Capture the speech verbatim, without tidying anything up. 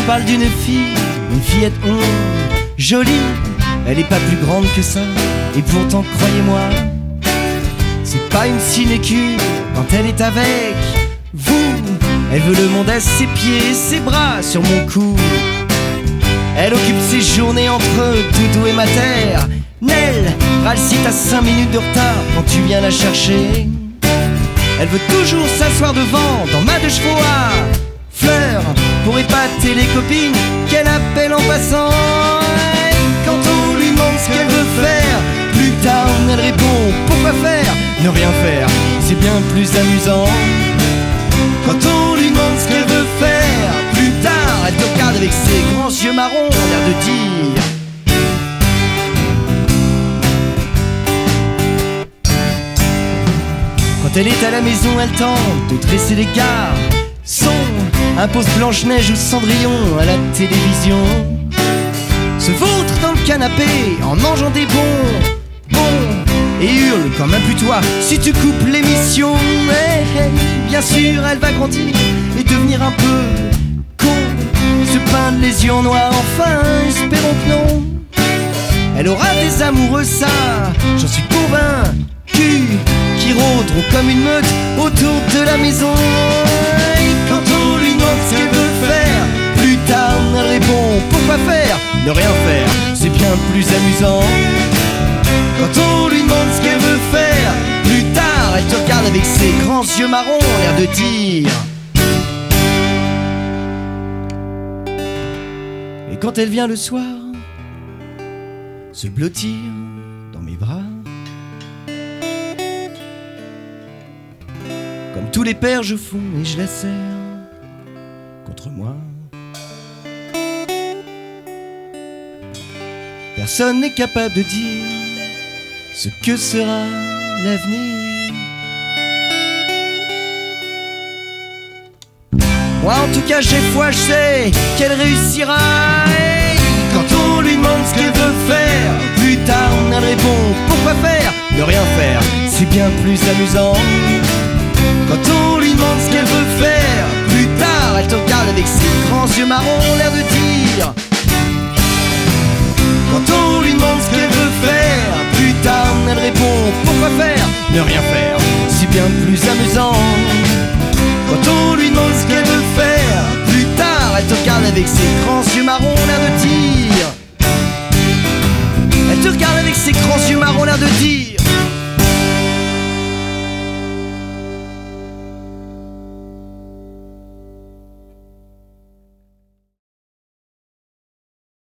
parle d'une fille, une fillette onde, jolie, elle est pas plus grande que ça. Et pourtant, croyez-moi, c'est pas une sinécure quand elle est avec vous. Elle veut le monde à ses pieds, ses bras sur mon cou. Elle occupe ses journées entre doudou et mater. Nell râle si t'as cinq minutes de retard quand tu viens la chercher. Elle veut toujours s'asseoir devant dans ma deux chevaux à fleurs pour épater les copines qu'elle appelle en passant. Et quand on lui demande ce qu'elle veut faire, plus tard elle répond pourquoi faire? Ne rien faire, c'est bien plus amusant. Quand on lui demande ce qu'elle veut faire, plus tard elle te regarde avec ses grands yeux marrons, l'air de dire: quand elle est à la maison, elle tente de dresser les garçons, impose Blanche-Neige ou Cendrillon à la télévision, se vautre dans le canapé en mangeant des bons bons et hurle comme un putois si tu coupes l'émission. Hey, hey, bien sûr, elle va grandir et devenir un peu con, se peindre les yeux en noir, enfin, espérons que non. Elle aura des amoureux, ça, j'en suis convaincu, qui rôderont comme une meute autour de la maison. Et quand on lui demande ce qu'elle veut faire, plus tard elle répond pourquoi faire? Ne rien faire, c'est bien plus amusant. Quand on lui demande ce qu'elle veut faire, plus tard elle te regarde avec ses grands yeux marrons, l'air de dire. Et quand elle vient le soir se blottir dans mes bras, comme tous les pères je fonds et je la serre contre moi. Personne n'est capable de dire ce que sera l'avenir. Moi en tout cas j'ai foi, je sais qu'elle réussira. Et quand on lui demande ce qu'elle veut faire, plus tard elle répond pourquoi faire? Ne rien faire, c'est bien plus amusant. Quand on lui demande ce qu'elle veut faire, plus tard elle te regarde avec ses grands yeux marrons, l'air de dire. Quand on lui demande ce qu'elle veut faire, plus tard elle répond pourquoi faire? Ne rien faire, c'est bien plus amusant. Quand on lui demande ce qu'elle veut faire, plus tard elle te regarde avec ses grands